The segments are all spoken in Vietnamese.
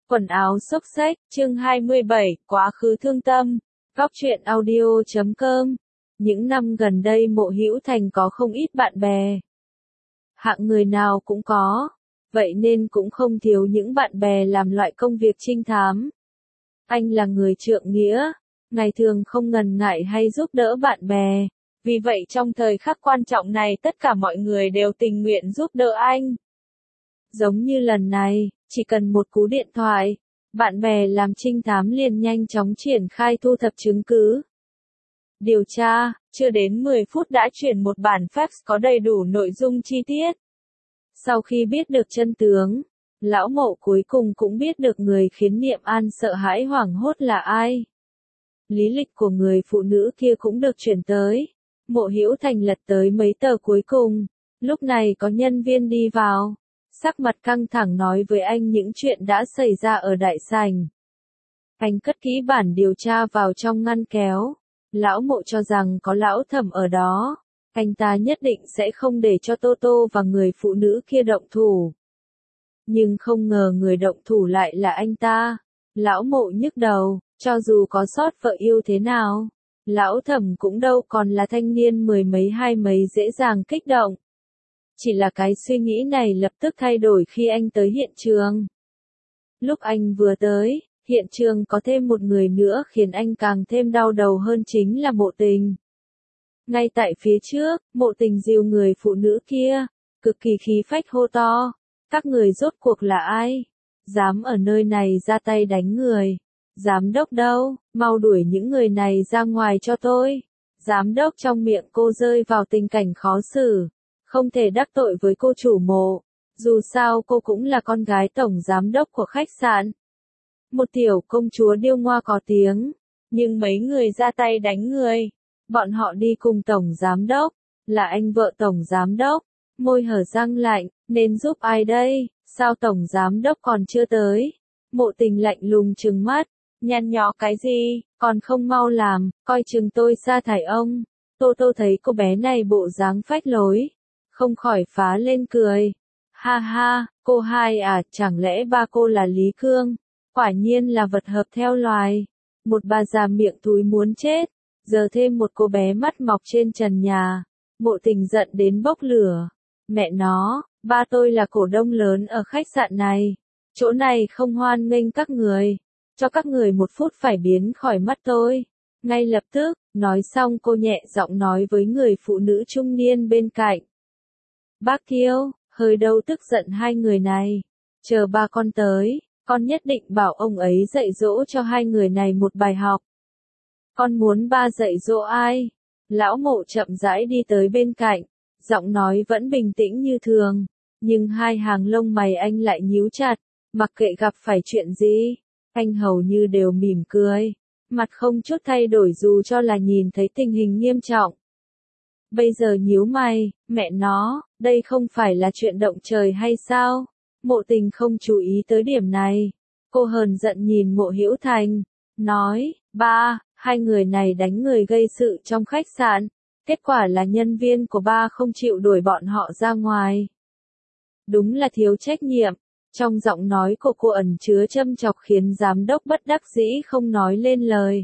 Quần áo xốc xếch, chương 27, quá khứ thương tâm. Góc truyện audio.com. Những năm gần đây Mộ Hữu Thành có không ít bạn bè. Hạng người nào cũng có, vậy nên cũng không thiếu những bạn bè làm loại công việc trinh thám. Anh là người trượng nghĩa, ngày thường không ngần ngại hay giúp đỡ bạn bè. Vì vậy trong thời khắc quan trọng này tất cả mọi người đều tình nguyện giúp đỡ anh. Giống như lần này, chỉ cần một cú điện thoại, bạn bè làm trinh thám liền nhanh chóng triển khai thu thập chứng cứ. Điều tra, chưa đến 10 phút đã chuyển một bản fax có đầy đủ nội dung chi tiết. Sau khi biết được chân tướng, lão Mộ cuối cùng cũng biết được người khiến Niệm An sợ hãi hoảng hốt là ai. Lý lịch của người phụ nữ kia cũng được chuyển tới. Mộ Hữu Thành lật tới mấy tờ cuối cùng. Lúc này có nhân viên đi vào, sắc mặt căng thẳng nói với anh những chuyện đã xảy ra ở đại sảnh. Anh cất kỹ bản điều tra vào trong ngăn kéo. Lão Mộ cho rằng có lão Thẩm ở đó, anh ta nhất định sẽ không để cho Tô Tô và người phụ nữ kia động thủ. Nhưng không ngờ người động thủ lại là anh ta. Lão Mộ nhức đầu, cho dù có sót vợ yêu thế nào, lão Thẩm cũng đâu còn là thanh niên mười mấy hai mấy dễ dàng kích động. Chỉ là cái suy nghĩ này lập tức thay đổi khi anh tới hiện trường. Lúc anh vừa tới, hiện trường có thêm một người nữa khiến anh càng thêm đau đầu hơn chính là Mộ Tình. Ngay tại phía trước, Mộ Tình dìu người phụ nữ kia, cực kỳ khí phách hô to. Các người rốt cuộc là ai? Dám ở nơi này ra tay đánh người? Giám đốc đâu? Mau đuổi những người này ra ngoài cho tôi. Giám đốc trong miệng cô rơi vào tình cảnh khó xử. Không thể đắc tội với cô chủ Mộ. Dù sao cô cũng là con gái tổng giám đốc của khách sạn. Một tiểu công chúa điêu ngoa có tiếng. Nhưng mấy người ra tay đánh người. Bọn họ đi cùng tổng giám đốc. Là anh vợ tổng giám đốc. Môi hở răng lạnh. Nên giúp ai đây? Sao tổng giám đốc còn chưa tới? Mộ Tình lạnh lùng trừng mắt. Nhăn nhó cái gì? Còn không mau làm. Coi chừng tôi sa thải ông. Tô Tô thấy cô bé này bộ dáng phách lối, không khỏi phá lên cười. Ha ha, cô hai à, chẳng lẽ ba cô là Lý Cương? Quả nhiên là vật hợp theo loài. Một bà già miệng thúi muốn chết, giờ thêm một cô bé mắt mọc trên trần nhà. Mộ Tình giận đến bốc lửa. Mẹ nó, ba tôi là cổ đông lớn ở khách sạn này. Chỗ này không hoan nghênh các người. Cho các người một phút phải biến khỏi mắt tôi. Ngay lập tức, nói xong cô nhẹ giọng nói với người phụ nữ trung niên bên cạnh. Bác Kiêu, hơi đâu tức giận hai người này. Chờ ba con tới, con nhất định bảo ông ấy dạy dỗ cho hai người này một bài học. Con muốn ba dạy dỗ ai? Lão Mộ chậm rãi đi tới bên cạnh, giọng nói vẫn bình tĩnh như thường, nhưng hai hàng lông mày anh lại nhíu chặt, mặc kệ gặp phải chuyện gì, anh hầu như đều mỉm cười, mặt không chút thay đổi dù cho là nhìn thấy tình hình nghiêm trọng. Bây giờ nhíu mày, mẹ nó, đây không phải là chuyện động trời hay sao? Mộ Tình không chú ý tới điểm này. Cô hờn giận nhìn Mộ Hữu Thành, nói, ba, hai người này đánh người gây sự trong khách sạn. Kết quả là nhân viên của ba không chịu đuổi bọn họ ra ngoài. Đúng là thiếu trách nhiệm. Trong giọng nói của cô ẩn chứa châm chọc khiến giám đốc bất đắc dĩ không nói lên lời.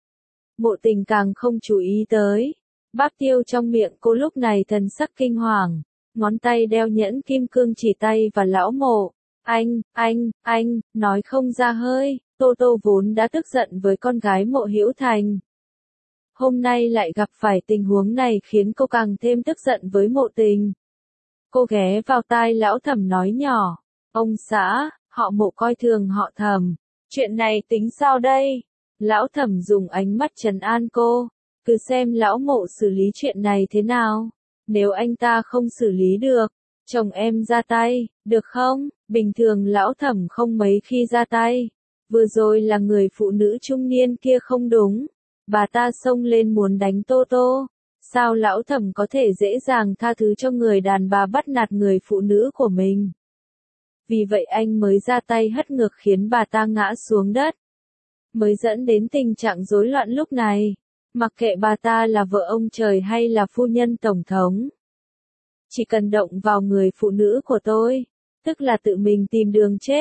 Mộ Tình càng không chú ý tới. Bác Tiêu trong miệng cô lúc này thần sắc kinh hoàng, ngón tay đeo nhẫn kim cương chỉ tay và lão Mộ. Anh, nói không ra hơi. Tô Tô vốn đã tức giận với con gái Mộ Hữu Thành. Hôm nay lại gặp phải tình huống này khiến cô càng thêm tức giận với Mộ Tình. Cô ghé vào tai lão Thẩm nói nhỏ, ông xã, họ Mộ coi thường họ Thẩm. Chuyện này tính sao đây? Lão Thẩm dùng ánh mắt trấn an cô. Cứ xem lão Mộ xử lý chuyện này thế nào. Nếu anh ta không xử lý được, chồng em ra tay, được không? Bình thường lão Thẩm không mấy khi ra tay. Vừa rồi là người phụ nữ trung niên kia không đúng. Bà ta xông lên muốn đánh Tô Tô. Sao lão Thẩm có thể dễ dàng tha thứ cho người đàn bà bắt nạt người phụ nữ của mình? Vì vậy anh mới ra tay hất ngược khiến bà ta ngã xuống đất. Mới dẫn đến tình trạng rối loạn lúc này. Mặc kệ bà ta là vợ ông trời hay là phu nhân tổng thống. Chỉ cần động vào người phụ nữ của tôi, tức là tự mình tìm đường chết.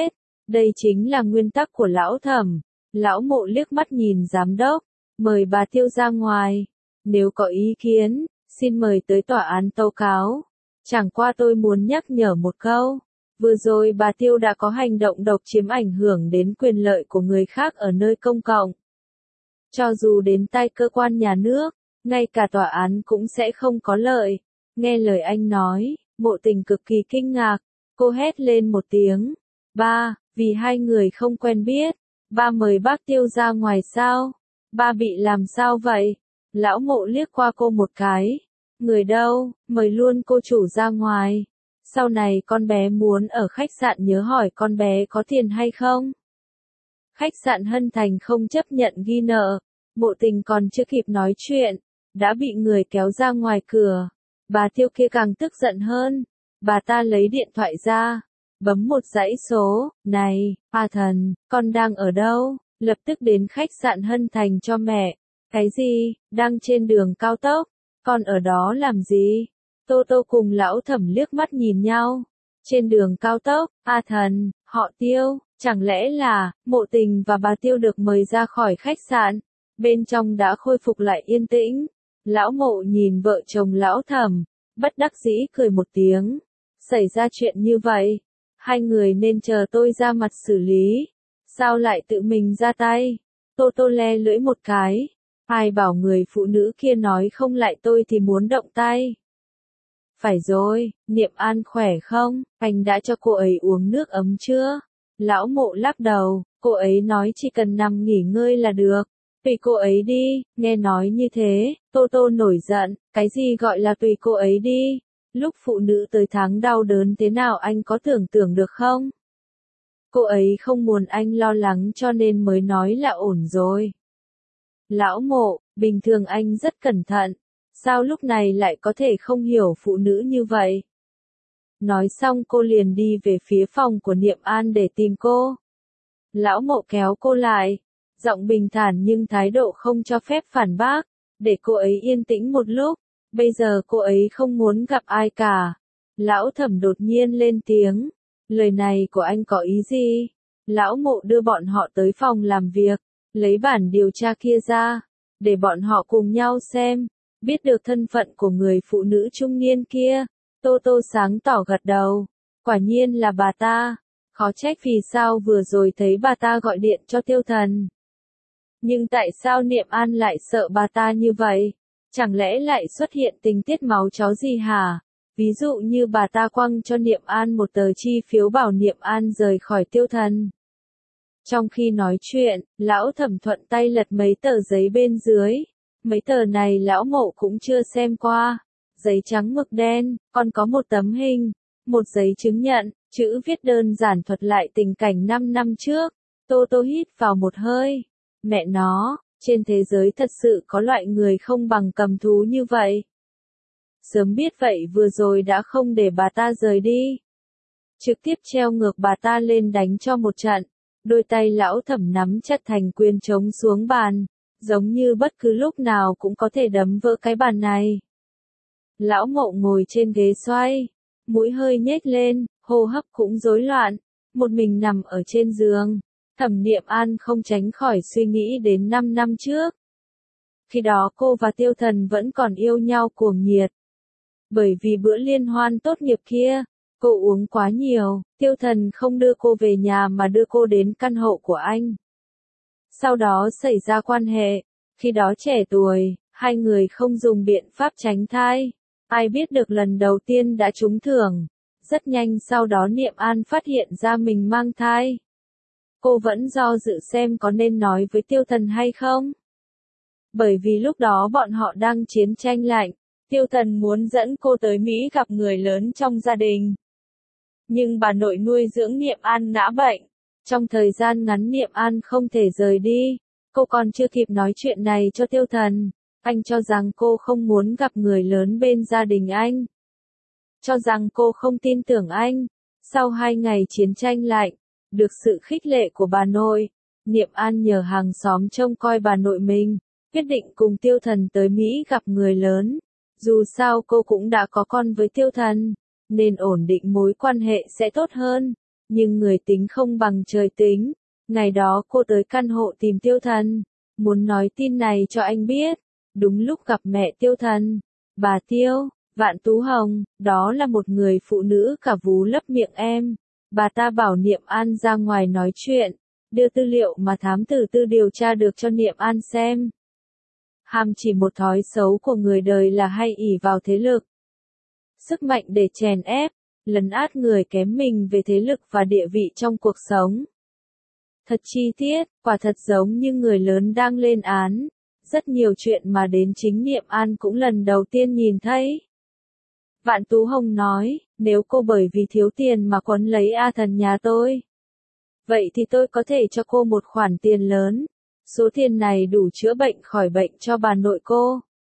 Đây chính là nguyên tắc của lão Thẩm. Lão Mộ liếc mắt nhìn giám đốc, mời bà Tiêu ra ngoài. Nếu có ý kiến, xin mời tới tòa án tố cáo. Chẳng qua tôi muốn nhắc nhở một câu. Vừa rồi bà Tiêu đã có hành động độc chiếm ảnh hưởng đến quyền lợi của người khác ở nơi công cộng. Cho dù đến tay cơ quan nhà nước, ngay cả tòa án cũng sẽ không có lợi. Nghe lời anh nói, Mộ Tình cực kỳ kinh ngạc. Cô hét lên một tiếng. Ba, vì hai người không quen biết, ba mời bác Tiêu ra ngoài sao? Ba bị làm sao vậy? Lão Mộ liếc qua cô một cái. Người đâu, mời luôn cô chủ ra ngoài. Sau này con bé muốn ở khách sạn nhớ hỏi con bé có tiền hay không? Khách sạn Hân Thành không chấp nhận ghi nợ. Mộ Tình còn chưa kịp nói chuyện, đã bị người kéo ra ngoài cửa. Bà Tiêu kia càng tức giận hơn. Bà ta lấy điện thoại ra, bấm một dãy số. Này, A Thần, con đang ở đâu? Lập tức đến khách sạn Hân Thành cho mẹ. Cái gì? Đang trên đường cao tốc? Con ở đó làm gì? Tô Tô cùng lão Thẩm liếc mắt nhìn nhau. Trên đường cao tốc, A Thần, họ Tiêu, chẳng lẽ là, Mộ Tình và bà Tiêu được mời ra khỏi khách sạn. Bên trong đã khôi phục lại yên tĩnh. Lão Mộ nhìn vợ chồng lão Thẩm, bất đắc dĩ cười một tiếng. Xảy ra chuyện như vậy, hai người nên chờ tôi ra mặt xử lý. Sao lại tự mình ra tay? Tô Tô le lưỡi một cái. Ai bảo người phụ nữ kia nói không lại tôi thì muốn động tay. Phải rồi, Niệm An khỏe không? Anh đã cho cô ấy uống nước ấm chưa? Lão Mộ lắc đầu, cô ấy nói chỉ cần nằm nghỉ ngơi là được. Tùy cô ấy đi, nghe nói như thế, Tô Tô nổi giận, cái gì gọi là tùy cô ấy đi? Lúc phụ nữ tới tháng đau đớn thế nào anh có tưởng tượng được không? Cô ấy không muốn anh lo lắng cho nên mới nói là ổn rồi. Lão Mộ, bình thường anh rất cẩn thận, sao lúc này lại có thể không hiểu phụ nữ như vậy? Nói xong cô liền đi về phía phòng của Niệm An để tìm cô. Lão Mộ kéo cô lại, giọng bình thản nhưng thái độ không cho phép phản bác, để cô ấy yên tĩnh một lúc. Bây giờ cô ấy không muốn gặp ai cả. Lão Thẩm đột nhiên lên tiếng. Lời này của anh có ý gì? Lão Mộ đưa bọn họ tới phòng làm việc, lấy bản điều tra kia ra, để bọn họ cùng nhau xem, biết được thân phận của người phụ nữ trung niên kia. Tô Tô sáng tỏ gật đầu. Quả nhiên là bà ta. Khó trách vì sao vừa rồi thấy bà ta gọi điện cho Tiêu Thần. Nhưng tại sao Niệm An lại sợ bà ta như vậy? Chẳng lẽ lại xuất hiện tình tiết máu chó gì hả? Ví dụ như bà ta quăng cho Niệm An một tờ chi phiếu bảo Niệm An rời khỏi Tiêu Thần. Trong khi nói chuyện, lão Thẩm thuận tay lật mấy tờ giấy bên dưới. Mấy tờ này lão Mộ cũng chưa xem qua. Giấy trắng mực đen, còn có một tấm hình, một giấy chứng nhận, chữ viết đơn giản thuật lại tình cảnh 5 năm trước. Tô Tô hít vào một hơi. Mẹ nó, trên thế giới thật sự có loại người không bằng cầm thú như vậy. Sớm biết vậy vừa rồi đã không để bà ta rời đi. Trực tiếp treo ngược bà ta lên đánh cho một trận. Đôi tay lão Thẩm nắm chặt thành quyền trống xuống bàn, giống như bất cứ lúc nào cũng có thể đấm vỡ cái bàn này. Lão Mộ ngồi trên ghế xoay, mũi hơi nhếch lên, hô hấp cũng rối loạn, một mình nằm ở trên giường. Thẩm Niệm An không tránh khỏi suy nghĩ đến 5 năm trước. Khi đó cô và Tiêu Thần vẫn còn yêu nhau cuồng nhiệt. Bởi vì bữa liên hoan tốt nghiệp kia, cô uống quá nhiều, Tiêu Thần không đưa cô về nhà mà đưa cô đến căn hộ của anh. Sau đó xảy ra quan hệ, khi đó trẻ tuổi, hai người không dùng biện pháp tránh thai. Ai biết được lần đầu tiên đã trúng thưởng. Rất nhanh sau đó Niệm An phát hiện ra mình mang thai. Cô vẫn do dự xem có nên nói với Tiêu Thần hay không. Bởi vì lúc đó bọn họ đang chiến tranh lạnh, Tiêu Thần muốn dẫn cô tới Mỹ gặp người lớn trong gia đình. Nhưng bà nội nuôi dưỡng Niệm An ngã bệnh. Trong thời gian ngắn Niệm An không thể rời đi. Cô còn chưa kịp nói chuyện này cho Tiêu Thần. Anh cho rằng cô không muốn gặp người lớn bên gia đình anh. Cho rằng cô không tin tưởng anh. Sau 2 ngày chiến tranh lạnh, được sự khích lệ của bà nội, Niệm An nhờ hàng xóm trông coi bà nội mình, quyết định cùng Tiêu Thần tới Mỹ gặp người lớn. Dù sao cô cũng đã có con với Tiêu Thần, nên ổn định mối quan hệ sẽ tốt hơn. Nhưng người tính không bằng trời tính. Ngày đó cô tới căn hộ tìm Tiêu Thần, muốn nói tin này cho anh biết. Đúng lúc gặp mẹ Tiêu Thần, bà Tiêu, Vạn Tú Hồng, đó là một người phụ nữ cả vú lấp miệng em. Bà ta bảo Niệm An ra ngoài nói chuyện, đưa tư liệu mà thám tử Tư điều tra được cho Niệm An xem. Ham chỉ một thói xấu của người đời là hay ỷ vào thế lực, sức mạnh để chèn ép, lấn át người kém mình về thế lực và địa vị trong cuộc sống. Thật chi tiết, quả thật giống như người lớn đang lên án. Rất nhiều chuyện mà đến chính Niệm An cũng lần đầu tiên nhìn thấy. Vạn Tú Hồng nói, nếu cô bởi vì thiếu tiền mà quấn lấy A Thần nhà tôi, vậy thì tôi có thể cho cô một khoản tiền lớn. Số tiền này đủ chữa bệnh khỏi bệnh cho bà nội cô,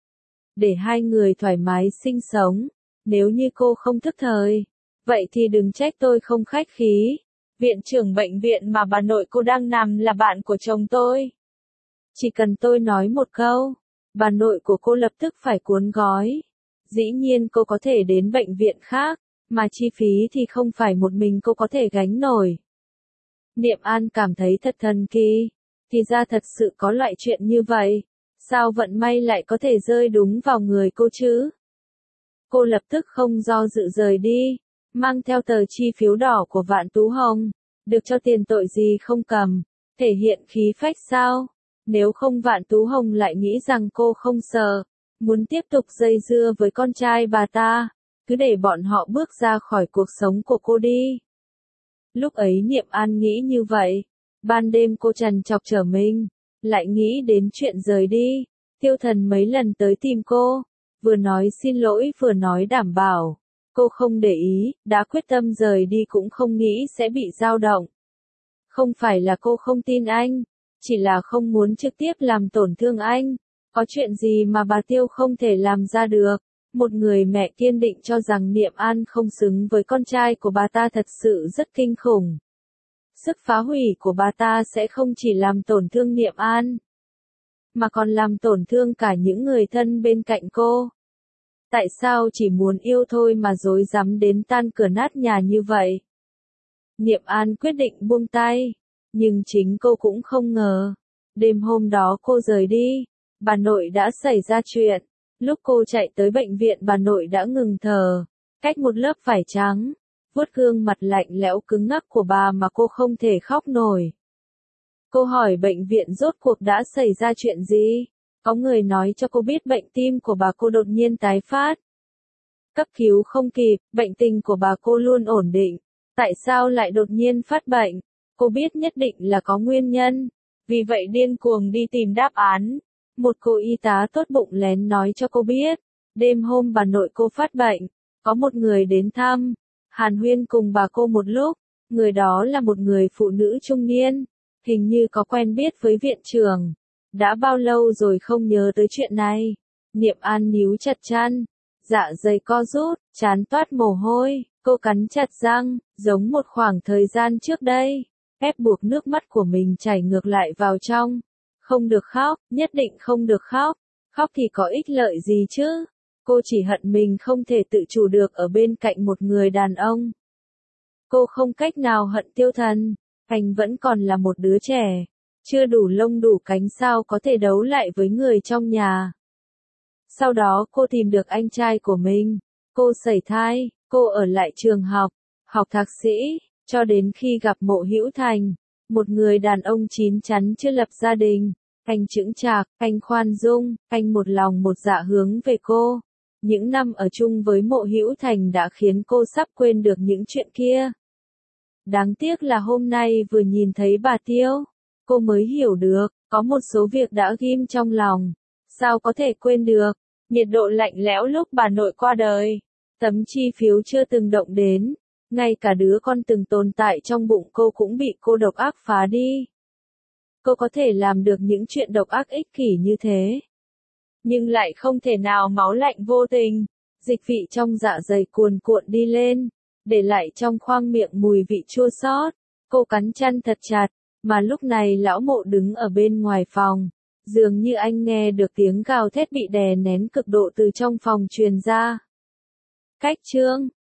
để hai người thoải mái sinh sống. Nếu như cô không thức thời, vậy thì đừng trách tôi không khách khí. Viện trưởng bệnh viện mà bà nội cô đang nằm là bạn của chồng tôi. Chỉ cần tôi nói một câu, bà nội của cô lập tức phải cuốn gói. Dĩ nhiên cô có thể đến bệnh viện khác, mà chi phí thì không phải một mình cô có thể gánh nổi. Niệm An cảm thấy thật thần kỳ, thì ra thật sự có loại chuyện như vậy. Sao vận may lại có thể rơi đúng vào người cô chứ? Cô lập tức không do dự rời đi, mang theo tờ chi phiếu đỏ của Vạn Tú Hồng. Được cho tiền tội gì không cầm, thể hiện khí phách sao? Nếu không Vạn Tú Hồng lại nghĩ rằng cô không sợ, muốn tiếp tục dây dưa với con trai bà ta, cứ để bọn họ bước ra khỏi cuộc sống của cô đi. Lúc ấy Niệm An nghĩ như vậy, ban đêm cô trằn trọc trở mình, lại nghĩ đến chuyện rời đi. Tiêu Thần mấy lần tới tìm cô, vừa nói xin lỗi vừa nói đảm bảo. Cô không để ý, đã quyết tâm rời đi cũng không nghĩ sẽ bị dao động. Không phải là cô không tin anh, chỉ là không muốn trực tiếp làm tổn thương anh. Có chuyện gì mà bà Tiêu không thể làm ra được? Một người mẹ kiên định cho rằng Niệm An không xứng với con trai của bà ta thật sự rất kinh khủng. Sức phá hủy của bà ta sẽ không chỉ làm tổn thương Niệm An, mà còn làm tổn thương cả những người thân bên cạnh cô. Tại sao chỉ muốn yêu thôi mà dối dám đến tan cửa nát nhà như vậy? Niệm An quyết định buông tay, nhưng chính cô cũng không ngờ. Đêm hôm đó cô rời đi, bà nội đã xảy ra chuyện. Lúc cô chạy tới bệnh viện bà nội đã ngừng thở, cách một lớp vải trắng, vuốt gương mặt lạnh lẽo cứng ngắc của bà mà cô không thể khóc nổi. Cô hỏi bệnh viện rốt cuộc đã xảy ra chuyện gì? Có người nói cho cô biết bệnh tim của bà cô đột nhiên tái phát. Cấp cứu không kịp, bệnh tình của bà cô luôn ổn định. Tại sao lại đột nhiên phát bệnh? Cô biết nhất định là có nguyên nhân. Vì vậy điên cuồng đi tìm đáp án. Một cô y tá tốt bụng lén nói cho cô biết. Đêm hôm bà nội cô phát bệnh, có một người đến thăm. Hàn huyên cùng bà cô một lúc. Người đó là một người phụ nữ trung niên. Hình như có quen biết với viện trưởng. Đã bao lâu rồi không nhớ tới chuyện này. Niệm An níu chặt chăn, dạ dày co rút, trán toát mồ hôi, cô cắn chặt răng, giống một khoảng thời gian trước đây, ép buộc nước mắt của mình chảy ngược lại vào trong. Không được khóc, nhất định không được khóc, khóc thì có ích lợi gì chứ? Cô chỉ hận mình không thể tự chủ được ở bên cạnh một người đàn ông. Cô không cách nào hận Tiêu Thần, anh vẫn còn là một đứa trẻ. Chưa đủ lông đủ cánh sao có thể đấu lại với người trong nhà. Sau đó cô tìm được anh trai của mình. Cô sẩy thai, cô ở lại trường học, học thạc sĩ, cho đến khi gặp Mộ Hữu Thành. Một người đàn ông chín chắn chưa lập gia đình. Anh chững chạc, anh khoan dung, anh một lòng một dạ hướng về cô. Những năm ở chung với Mộ Hữu Thành đã khiến cô sắp quên được những chuyện kia. Đáng tiếc là hôm nay vừa nhìn thấy bà Tiêu, cô mới hiểu được, có một số việc đã ghim trong lòng. Sao có thể quên được? Nhiệt độ lạnh lẽo lúc bà nội qua đời. Tấm chi phiếu chưa từng động đến. Ngay cả đứa con từng tồn tại trong bụng cô cũng bị cô độc ác phá đi. Cô có thể làm được những chuyện độc ác ích kỷ như thế, nhưng lại không thể nào máu lạnh vô tình. Dịch vị trong dạ dày cuồn cuộn đi lên, để lại trong khoang miệng mùi vị chua xót. Cô cắn chăn thật chặt, mà lúc này lão Mộ đứng ở bên ngoài phòng. Dường như anh nghe được tiếng gào thét bị đè nén cực độ từ trong phòng truyền ra. Cách chương